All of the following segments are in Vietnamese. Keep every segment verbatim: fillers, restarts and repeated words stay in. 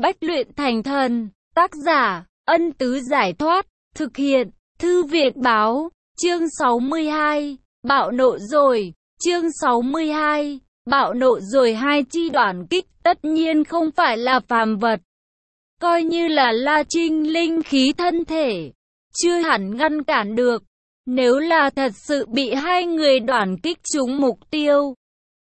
Bách luyện thành thần, tác giả, Ân Tứ Giải Thoát, thực hiện, Thư Việt Báo, chương sáu mươi hai, bạo nộ rồi, chương sáu mươi hai, bạo nộ rồi. Hai chi đoản kích tất nhiên không phải là phàm vật, coi như là La Trinh linh khí thân thể, chưa hẳn ngăn cản được. Nếu là thật sự bị hai người đoản kích trúng mục tiêu,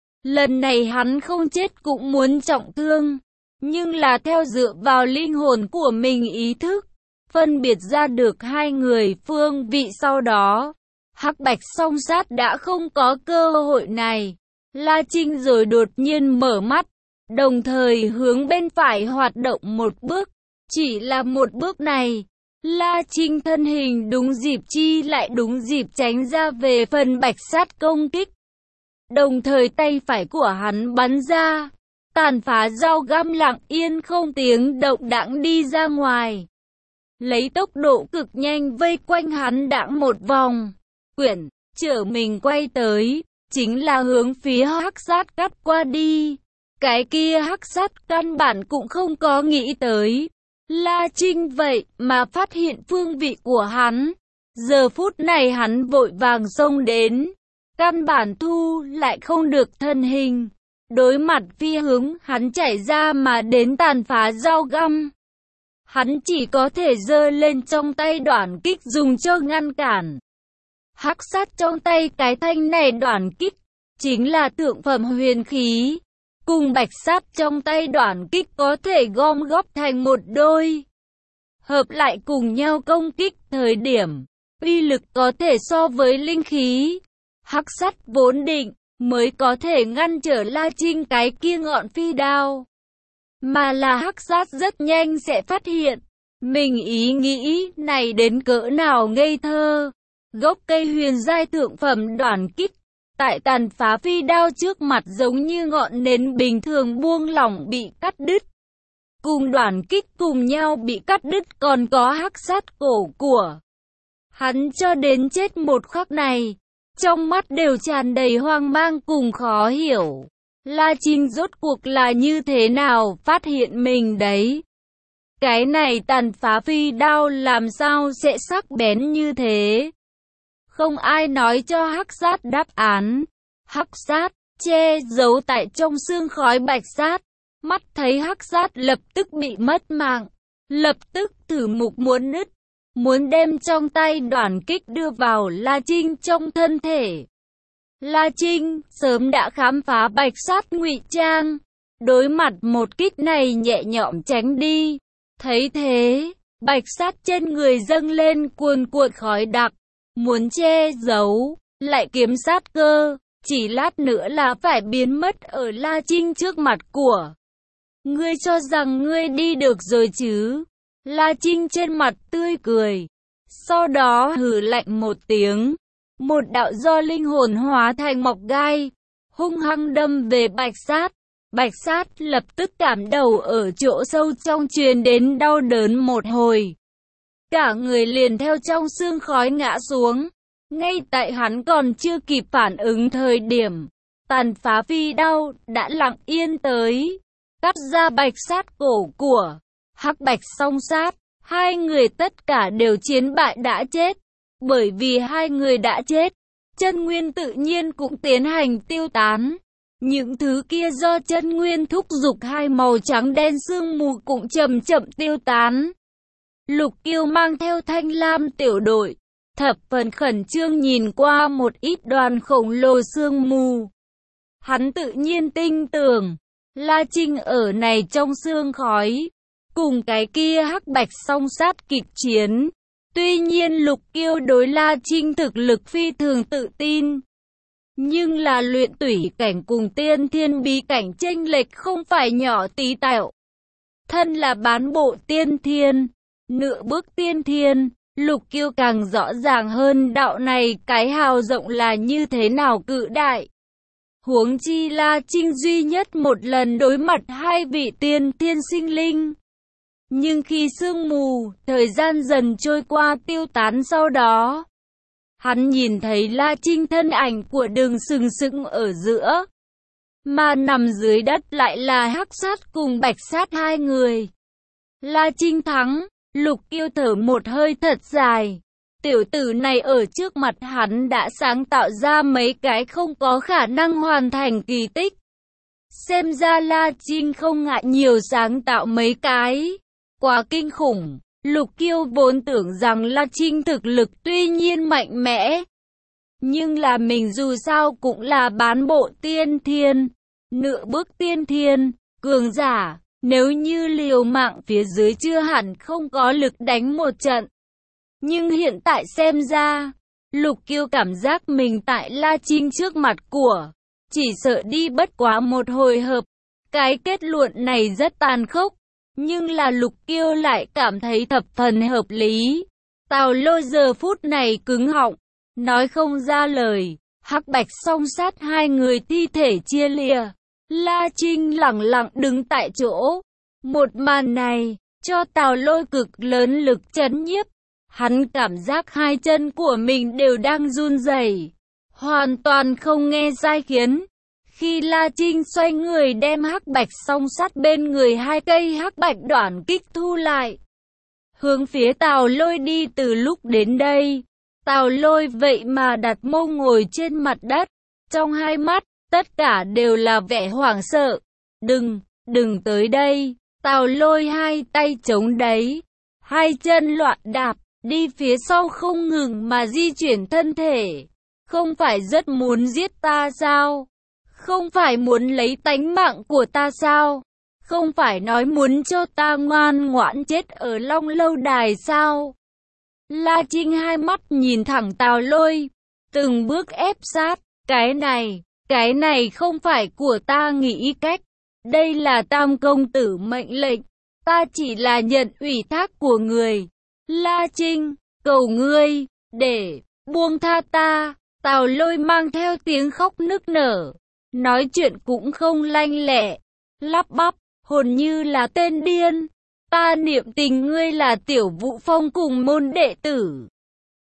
lần này hắn không chết cũng muốn trọng thương, nhưng là theo dựa vào linh hồn của mình ý thức, phân biệt ra được hai người phương vị. Sau đó, Hắc Bạch song sát đã không có cơ hội này. La Trinh rồi đột nhiên mở mắt, đồng thời hướng bên phải hoạt động một bước. Chỉ là một bước này, La Trinh thân hình đúng dịp chi lại đúng dịp tránh ra về phần bạch sát công kích. Đồng thời tay phải của hắn bắn ra, tàn phá dao găm lặng yên không tiếng động đãng đi ra ngoài, lấy tốc độ cực nhanh vây quanh hắn đãng một vòng, quyển, trở mình quay tới, chính là hướng phía Hắc Sát cắt qua đi. Cái kia Hắc Sát căn bản cũng không có nghĩ tới La Trinh vậy mà phát hiện phương vị của hắn. Giờ phút này hắn vội vàng xông đến, căn bản thu lại không được thân hình, đối mặt phi hướng hắn chảy ra mà đến tàn phá dao găm. Hắn chỉ có thể giơ lên trong tay đoản kích dùng cho ngăn cản. Hắc Sát trong tay cái thanh này đoản kích chính là thượng phẩm huyền khí, cùng bạch sát trong tay đoản kích có thể gom góp thành một đôi, hợp lại cùng nhau công kích thời điểm, uy lực có thể so với linh khí. Hắc Sát vốn định mới có thể ngăn trở La Trinh cái kia ngọn phi đao, mà là Hắc Sát rất nhanh sẽ phát hiện mình ý nghĩ này đến cỡ nào ngây thơ. Gốc cây huyền giai thượng phẩm đoản kích tại tàn phá phi đao trước mặt giống như ngọn nến bình thường buông lỏng bị cắt đứt, cùng đoản kích cùng nhau bị cắt đứt. Còn có Hắc Sát cổ của hắn cho đến chết một khắc này, trong mắt đều tràn đầy hoang mang cùng khó hiểu. La Trinh rốt cuộc là như thế nào phát hiện mình đấy? Cái này tàn phá phi đao làm sao sẽ sắc bén như thế? Không ai nói cho Hắc Sát đáp án. Hắc Sát che giấu tại trong xương khói bạch sát, mắt thấy Hắc Sát lập tức bị mất mạng, lập tức thử mục muốn nứt, muốn đem trong tay đoản kích đưa vào La Trinh trong thân thể. La Trinh sớm đã khám phá bạch sát ngụy trang, đối mặt một kích này nhẹ nhõm tránh đi. Thấy thế, bạch sát trên người dâng lên cuồn cuộn khói đặc, muốn che giấu, lại kiếm sát cơ, chỉ lát nữa là phải biến mất ở La Trinh trước mặt của. Ngươi cho rằng ngươi đi được rồi chứ? La Trinh trên mặt tươi cười, sau đó hừ lạnh một tiếng, một đạo do linh hồn hóa thành mọc gai, hung hăng đâm về bạch sát. Bạch sát lập tức cảm đầu ở chỗ sâu trong truyền đến đau đớn một hồi, cả người liền theo trong sương khói ngã xuống. Ngay tại hắn còn chưa kịp phản ứng thời điểm, tàn phá phi đao đã lặng yên tới, cắt ra bạch sát cổ của Hắc Bạch song sát. Hai người tất cả đều chiến bại đã chết. Bởi vì hai người đã chết, chân nguyên tự nhiên cũng tiến hành tiêu tán. Những thứ kia do chân nguyên thúc giục hai màu trắng đen sương mù cũng chậm chậm tiêu tán. Lục Kiêu mang theo Thanh Lam tiểu đội, thập phần khẩn trương nhìn qua một ít đoàn khổng lồ sương mù. Hắn tự nhiên tin tưởng La Trinh ở này trong sương khói, cùng cái kia Hắc Bạch song sát kịch chiến. Tuy nhiên Lục Kiêu đối La Trinh thực lực phi thường tự tin, nhưng là luyện tủy cảnh cùng tiên thiên bí cảnh chênh lệch không phải nhỏ tí tẹo. Thân là bán bộ tiên thiên, nửa bước tiên thiên, Lục Kiêu càng rõ ràng hơn đạo này cái hào rộng là như thế nào cự đại. Huống chi La Trinh duy nhất một lần đối mặt hai vị tiên thiên sinh linh. Nhưng khi sương mù, thời gian dần trôi qua tiêu tán sau đó, hắn nhìn thấy La Trinh thân ảnh của đường sừng sững ở giữa, mà nằm dưới đất lại là Hắc Sát cùng Bạch Sát hai người. La Trinh thắng, Lục Kiêu thở một hơi thật dài. Tiểu tử này ở trước mặt hắn đã sáng tạo ra mấy cái không có khả năng hoàn thành kỳ tích. Xem ra La Trinh không ngại nhiều sáng tạo mấy cái. Quá kinh khủng, Lục Kiêu vốn tưởng rằng La Trinh thực lực tuy nhiên mạnh mẽ. Nhưng là mình dù sao cũng là bán bộ tiên thiên, nửa bước tiên thiên, cường giả. Nếu như liều mạng phía dưới chưa hẳn không có lực đánh một trận. Nhưng hiện tại xem ra, Lục Kiêu cảm giác mình tại La Trinh trước mặt của, chỉ sợ đi bất quá một hồi hợp. Cái kết luận này rất tàn khốc, nhưng là Lục Kiêu lại cảm thấy thập phần hợp lý. Tào Lôi giờ phút này cứng họng, nói không ra lời. Hắc Bạch song sát hai người thi thể chia lìa. La Trinh lẳng lặng đứng tại chỗ. Một màn này, cho Tào Lôi cực lớn lực chấn nhiếp. Hắn cảm giác hai chân của mình đều đang run rẩy, hoàn toàn không nghe sai khiến. Khi La Trinh xoay người đem Hắc Bạch song sát bên người hai cây Hắc Bạch đoản kích thu lại, hướng phía Tào Lôi đi từ lúc đến đây. Tào Lôi vậy mà đặt mông ngồi trên mặt đất, trong hai mắt, tất cả đều là vẻ hoảng sợ. Đừng, đừng tới đây. Tào Lôi hai tay chống đẩy, hai chân loạn đạp, đi phía sau không ngừng mà di chuyển thân thể. Không phải rất muốn giết ta sao? Không phải muốn lấy tánh mạng của ta sao? Không phải nói muốn cho ta ngoan ngoãn chết ở Long Lâu Đài sao? La Trinh hai mắt nhìn thẳng Tào Lôi, từng bước ép sát. Cái này, cái này không phải của ta nghĩ cách. Đây là Tam công tử mệnh lệnh, ta chỉ là nhận ủy thác của người. La Trinh, cầu ngươi, để buông tha ta. Tào Lôi mang theo tiếng khóc nức nở, nói chuyện cũng không lanh lẹ, lắp bắp, hồn như là tên điên. Ta niệm tình ngươi là Tiểu Vũ Phong cùng môn đệ tử,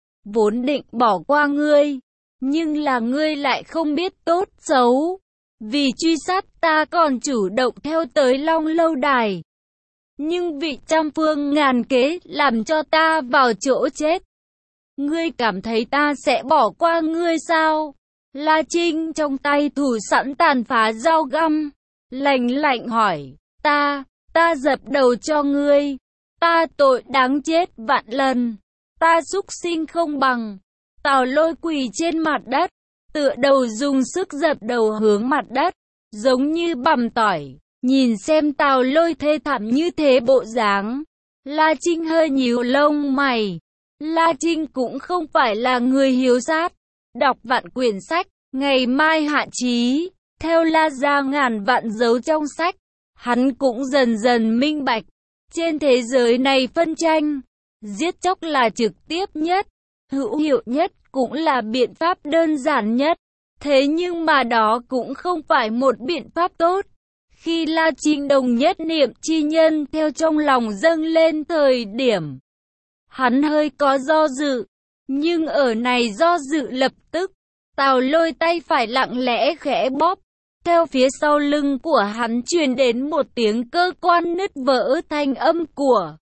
vốn định bỏ qua ngươi, nhưng là ngươi lại không biết tốt xấu. Vì truy sát ta còn chủ động theo tới Long Lâu Đài. Nhưng vị trăm phương ngàn kế làm cho ta vào chỗ chết. Ngươi cảm thấy ta sẽ bỏ qua ngươi sao? La Trinh trong tay thủ sẵn tàn phá dao găm, lạnh lạnh hỏi, ta, ta dập đầu cho ngươi. Ta tội đáng chết vạn lần. Ta súc sinh không bằng. Tào Lôi quỳ trên mặt đất, tựa đầu dùng sức dập đầu hướng mặt đất, giống như bằm tỏi. Nhìn xem Tào Lôi thê thảm như thế bộ dáng, La Trinh hơi nhíu lông mày. La Trinh cũng không phải là người hiếu sát. Đọc vạn quyển sách, ngày mai hạ chí, theo La ra ngàn vạn dấu trong sách. Hắn cũng dần dần minh bạch, trên thế giới này phân tranh, giết chóc là trực tiếp nhất, hữu hiệu nhất, cũng là biện pháp đơn giản nhất. Thế nhưng mà đó cũng không phải một biện pháp tốt. Khi La Trinh đồng nhất niệm chi nhân theo trong lòng dâng lên thời điểm, hắn hơi có do dự. Nhưng ở này do dự lập tức, Tào Lôi tay phải lặng lẽ khẽ bóp. Theo phía sau lưng của hắn truyền đến một tiếng cơ quan nứt vỡ thanh âm của.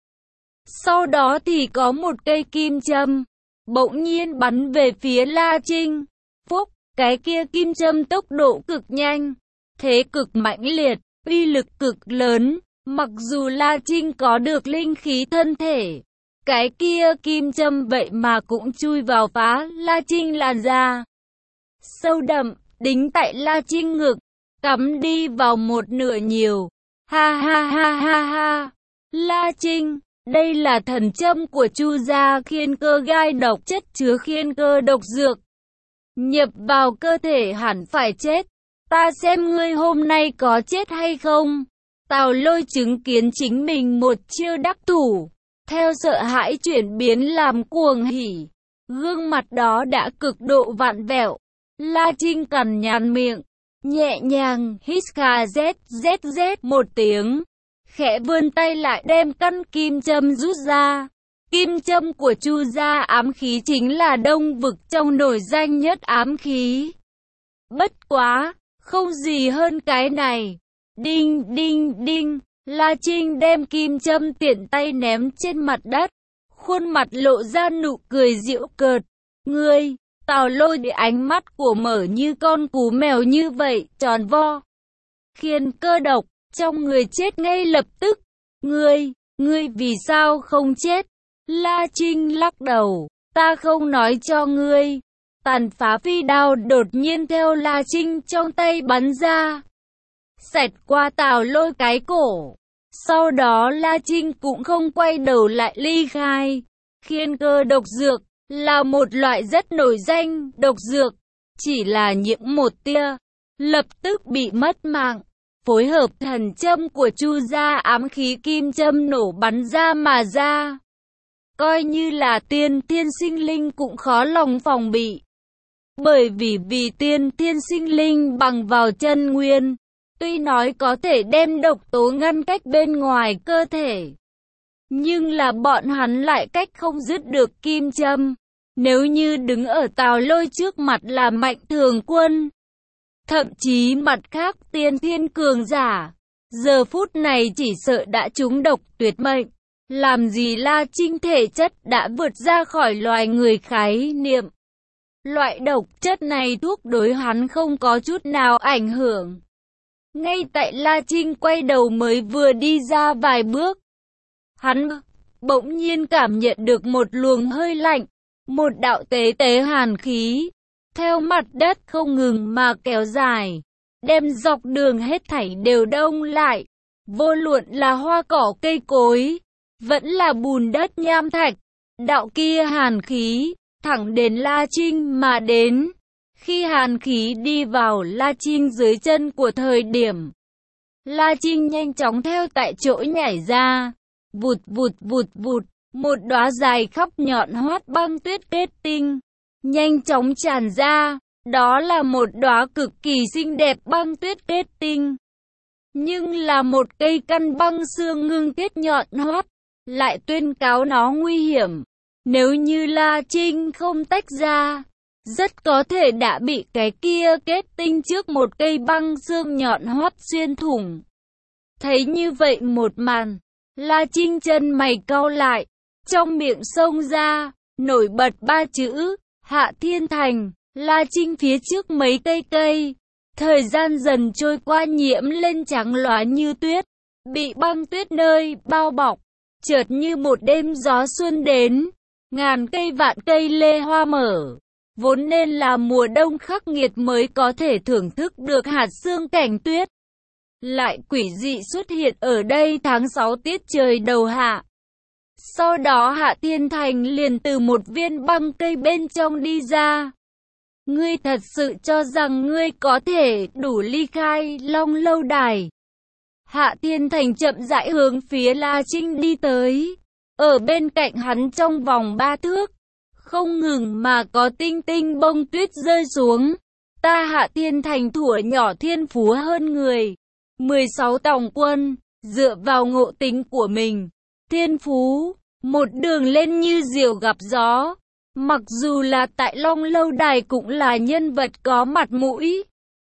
Sau đó thì có một cây kim châm bỗng nhiên bắn về phía La Trinh. Phúc, cái kia kim châm tốc độ cực nhanh, thế cực mãnh liệt, uy lực cực lớn. Mặc dù La Trinh có được linh khí thân thể, cái kia kim châm vậy mà cũng chui vào phá La Trinh làn da sâu đậm, đính tại La Trinh ngực, cắm đi vào một nửa nhiều. Ha ha ha ha ha. La Trinh, đây là thần châm của Chu gia khiên cơ gai độc, chất chứa khiên cơ độc dược. Nhập vào cơ thể hẳn phải chết. Ta xem ngươi hôm nay có chết hay không. Tào Lôi chứng kiến chính mình một chiêu đắc thủ, theo sợ hãi chuyển biến làm cuồng hỉ. Gương mặt đó đã cực độ vặn vẹo. La Trinh cằn nhằn miệng, nhẹ nhàng hít kha z z z một tiếng, khẽ vươn tay lại đem căn kim châm rút ra. Kim châm của Chu gia ám khí chính là Đông vực trong nổi danh nhất ám khí. Bất quá, không gì hơn cái này. Đinh đinh đinh, La Trinh đem kim châm tiện tay ném trên mặt đất, khuôn mặt lộ ra nụ cười giễu cợt. Ngươi, Tào Lôi để ánh mắt của mở như con cú mèo như vậy, tròn vo. Khiên Cơ Độc, trong người chết ngay lập tức. Ngươi, ngươi vì sao không chết? La Trinh lắc đầu, ta không nói cho ngươi. Tàn phá phi đao đột nhiên theo La Trinh trong tay bắn ra, xẹt qua Tào Lôi cái cổ. Sau đó La Trinh cũng không quay đầu lại ly khai. Khiên Cơ độc dược là một loại rất nổi danh độc dược, chỉ là nhiễm một tia, lập tức bị mất mạng. Phối hợp thần châm của Chu gia ám khí kim châm nổ bắn ra mà ra. Coi như là tiên thiên sinh linh cũng khó lòng phòng bị. Bởi vì vì tiên thiên sinh linh bằng vào chân nguyên, tuy nói có thể đem độc tố ngăn cách bên ngoài cơ thể, nhưng là bọn hắn lại cách không dứt được kim châm. Nếu như đứng ở Tào Lôi trước mặt là Mạnh Thường Quân, thậm chí mặt khác tiên thiên cường giả, giờ phút này chỉ sợ đã trúng độc tuyệt mệnh. Làm gì La Trinh thể chất đã vượt ra khỏi loài người khái niệm. Loại độc chất này thuốc đối hắn không có chút nào ảnh hưởng. Ngay tại La Trinh quay đầu mới vừa đi ra vài bước, hắn bỗng nhiên cảm nhận được một luồng hơi lạnh, một đạo tế tế hàn khí, theo mặt đất không ngừng mà kéo dài, đem dọc đường hết thảy đều đông lại. Vô luận là hoa cỏ cây cối, vẫn là bùn đất nham thạch, đạo kia hàn khí thẳng đến La Trinh mà đến. Khi hàn khí đi vào La Trinh dưới chân của thời điểm, La Trinh nhanh chóng theo tại chỗ nhảy ra, vụt vụt vụt vụt, một đóa dài khắp nhọn hoắt băng tuyết kết tinh, nhanh chóng tràn ra. Đó là một đóa cực kỳ xinh đẹp băng tuyết kết tinh, nhưng là một cây căn băng xương ngưng kết nhọn hoắt, lại tuyên cáo nó nguy hiểm. Nếu như La Trinh không tách ra, rất có thể đã bị cái kia kết tinh trước một cây băng xương nhọn hoắt xuyên thủng. Thấy như vậy một màn, La Trinh chân mày cau lại, trong miệng xông ra, nổi bật ba chữ, Hạ Thiên Thành. La Trinh phía trước mấy cây cây, thời gian dần trôi qua nhiễm lên trắng lóa như tuyết, bị băng tuyết nơi bao bọc, chợt như một đêm gió xuân đến, ngàn cây vạn cây lê hoa mở. Vốn nên là mùa đông khắc nghiệt mới có thể thưởng thức được hạt sương cảnh tuyết, lại quỷ dị xuất hiện ở đây tháng sáu tiết trời đầu hạ. Sau đó Hạ Thiên Thành liền từ một viên băng cây bên trong đi ra. Ngươi thật sự cho rằng ngươi có thể đủ ly khai Long Lâu Đài? Hạ Thiên Thành chậm rãi hướng phía La Trinh đi tới. Ở bên cạnh hắn trong vòng ba thước, không ngừng mà có tinh tinh bông tuyết rơi xuống. Ta Hạ Thiên Thành thuở nhỏ thiên phú hơn người. mười sáu tòng quân, dựa vào ngộ tính của mình, thiên phú, một đường lên như diều gặp gió. Mặc dù là tại Long Lâu Đài cũng là nhân vật có mặt mũi,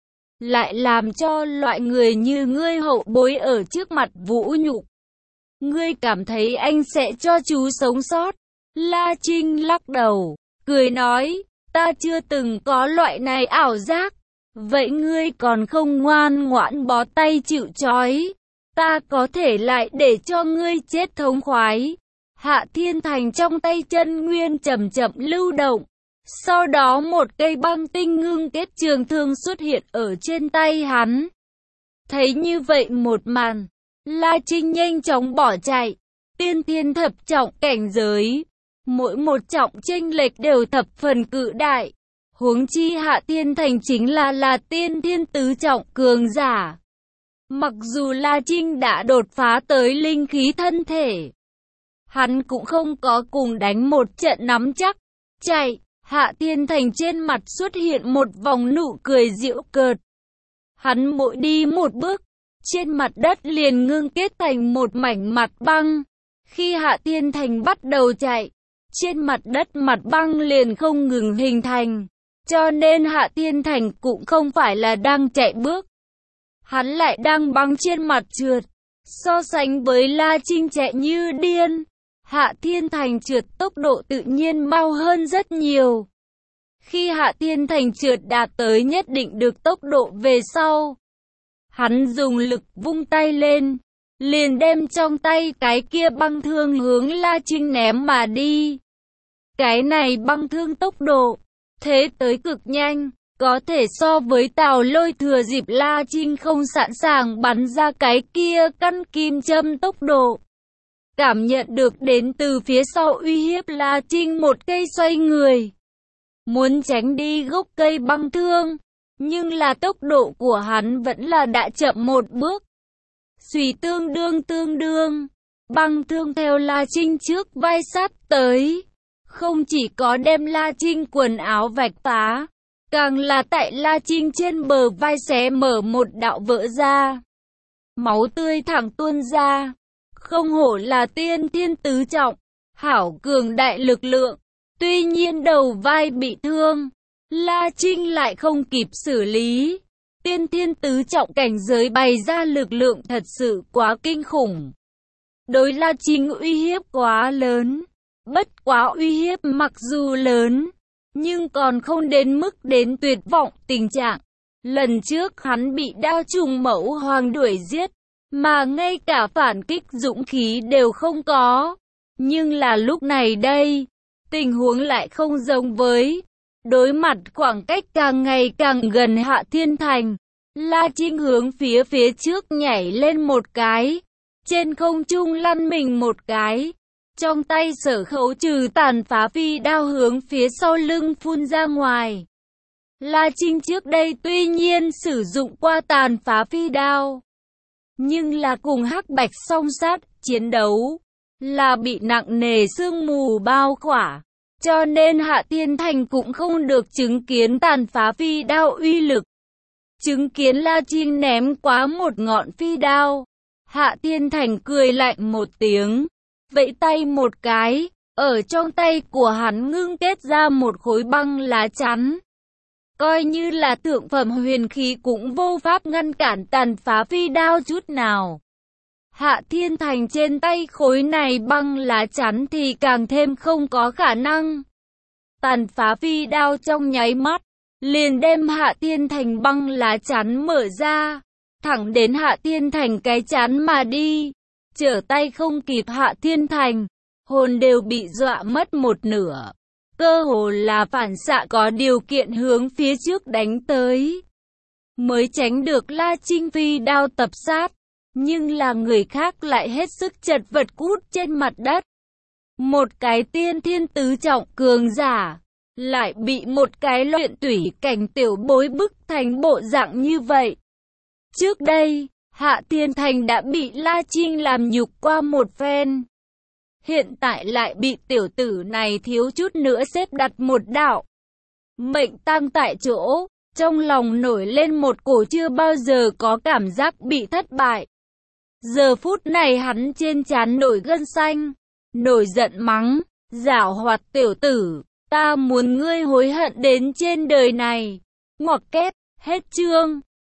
lại làm cho loại người như ngươi hậu bối ở trước mặt vũ nhục. Ngươi cảm thấy anh sẽ cho chú sống sót? La Trinh lắc đầu, cười nói, ta chưa từng có loại này ảo giác. Vậy ngươi còn không ngoan ngoãn bó tay chịu trói, ta có thể lại để cho ngươi chết thống khoái. Hạ Thiên Thành trong tay chân nguyên chậm chậm lưu động, sau đó một cây băng tinh ngưng kết trường thương xuất hiện ở trên tay hắn. Thấy như vậy một màn, La Trinh nhanh chóng bỏ chạy. Tiên thiên thập trọng cảnh giới, mỗi một trọng chênh lệch đều thập phần cự đại. Huống chi Hạ Thiên Thành chính là là tiên thiên tứ trọng cường giả. Mặc dù La Trinh đã đột phá tới linh khí thân thể, hắn cũng không có cùng đánh một trận nắm chắc. Chạy, Hạ Thiên Thành trên mặt xuất hiện một vòng nụ cười giễu cợt. Hắn mỗi đi một bước, trên mặt đất liền ngưng kết thành một mảnh mặt băng. Khi Hạ Thiên Thành bắt đầu chạy, trên mặt đất mặt băng liền không ngừng hình thành. Cho nên Hạ Thiên Thành cũng không phải là đang chạy bước, hắn lại đang băng trên mặt trượt. So sánh với La Trinh chạy như điên, Hạ Thiên Thành trượt tốc độ tự nhiên mau hơn rất nhiều. Khi Hạ Thiên Thành trượt đạt tới nhất định được tốc độ về sau, hắn dùng lực vung tay lên, liền đem trong tay cái kia băng thương hướng La Trinh ném mà đi. Cái này băng thương tốc độ, thế tới cực nhanh, có thể so với Tào Lôi thừa dịp La Trinh không sẵn sàng bắn ra cái kia căn kim châm tốc độ. Cảm nhận được đến từ phía sau uy hiếp La Trinh một cây xoay người. Muốn tránh đi gốc cây băng thương, nhưng là tốc độ của hắn vẫn là đã chậm một bước. Xùy tương đương tương đương, băng thương theo La Trinh trước vai sát tới. Không chỉ có đem La Trinh quần áo vạch phá, càng là tại La Trinh trên bờ vai xé mở một đạo vỡ ra. Máu tươi thẳng tuôn ra, không hổ là tiên thiên tứ trọng, hảo cường đại lực lượng. Tuy nhiên đầu vai bị thương, La Trinh lại không kịp xử lý. Tiên thiên tứ trọng cảnh giới bày ra lực lượng thật sự quá kinh khủng. Đối La Trinh uy hiếp quá lớn. Bất quá uy hiếp mặc dù lớn, nhưng còn không đến mức đến tuyệt vọng tình trạng. Lần trước hắn bị đao trùng mẫu hoàng đuổi giết, mà ngay cả phản kích dũng khí đều không có. Nhưng là lúc này đây, tình huống lại không giống với. Đối mặt khoảng cách càng ngày càng gần Hạ Thiên Thành, La Trinh hướng phía phía trước nhảy lên một cái, trên không trung lăn mình một cái. Trong tay Sở Khấu trừ tàn phá phi đao hướng phía sau lưng phun ra ngoài. La Trinh trước đây tuy nhiên sử dụng qua tàn phá phi đao, nhưng là cùng Hắc Bạch song sát chiến đấu, là bị nặng nề sương mù bao khỏa. Cho nên Hạ Thiên Thành cũng không được chứng kiến tàn phá phi đao uy lực. Chứng kiến La Trinh ném quá một ngọn phi đao, Hạ Thiên Thành cười lạnh một tiếng. Vẫy tay một cái, ở trong tay của hắn ngưng kết ra một khối băng lá chắn. Coi như là thượng phẩm huyền khí cũng vô pháp ngăn cản tàn phá phi đao chút nào. Hạ Thiên Thành trên tay khối này băng lá chắn thì càng thêm không có khả năng. Tàn phá phi đao trong nháy mắt, liền đem Hạ Thiên Thành băng lá chắn mở ra, thẳng đến Hạ Thiên Thành cái chắn mà đi. Trở tay không kịp Hạ Thiên Thành, hồn đều bị dọa mất một nửa. Cơ hồ là phản xạ có điều kiện hướng phía trước đánh tới. Mới tránh được La Trinh phi đao tập sát, nhưng là người khác lại hết sức chật vật cút trên mặt đất. Một cái tiên thiên tứ trọng cường giả, lại bị một cái luyện tủy cảnh tiểu bối bức thành bộ dạng như vậy. Trước đây, Hạ Thiên Thành đã bị La Trinh làm nhục qua một phen. Hiện tại lại bị tiểu tử này thiếu chút nữa xếp đặt một đạo. Mệnh tang tại chỗ, trong lòng nổi lên một cổ chưa bao giờ có cảm giác bị thất bại. Giờ phút này hắn trên trán nổi gân xanh, nổi giận mắng, giảo hoạt tiểu tử, ta muốn ngươi hối hận đến trên đời này. Ngoặc kép, hết chương.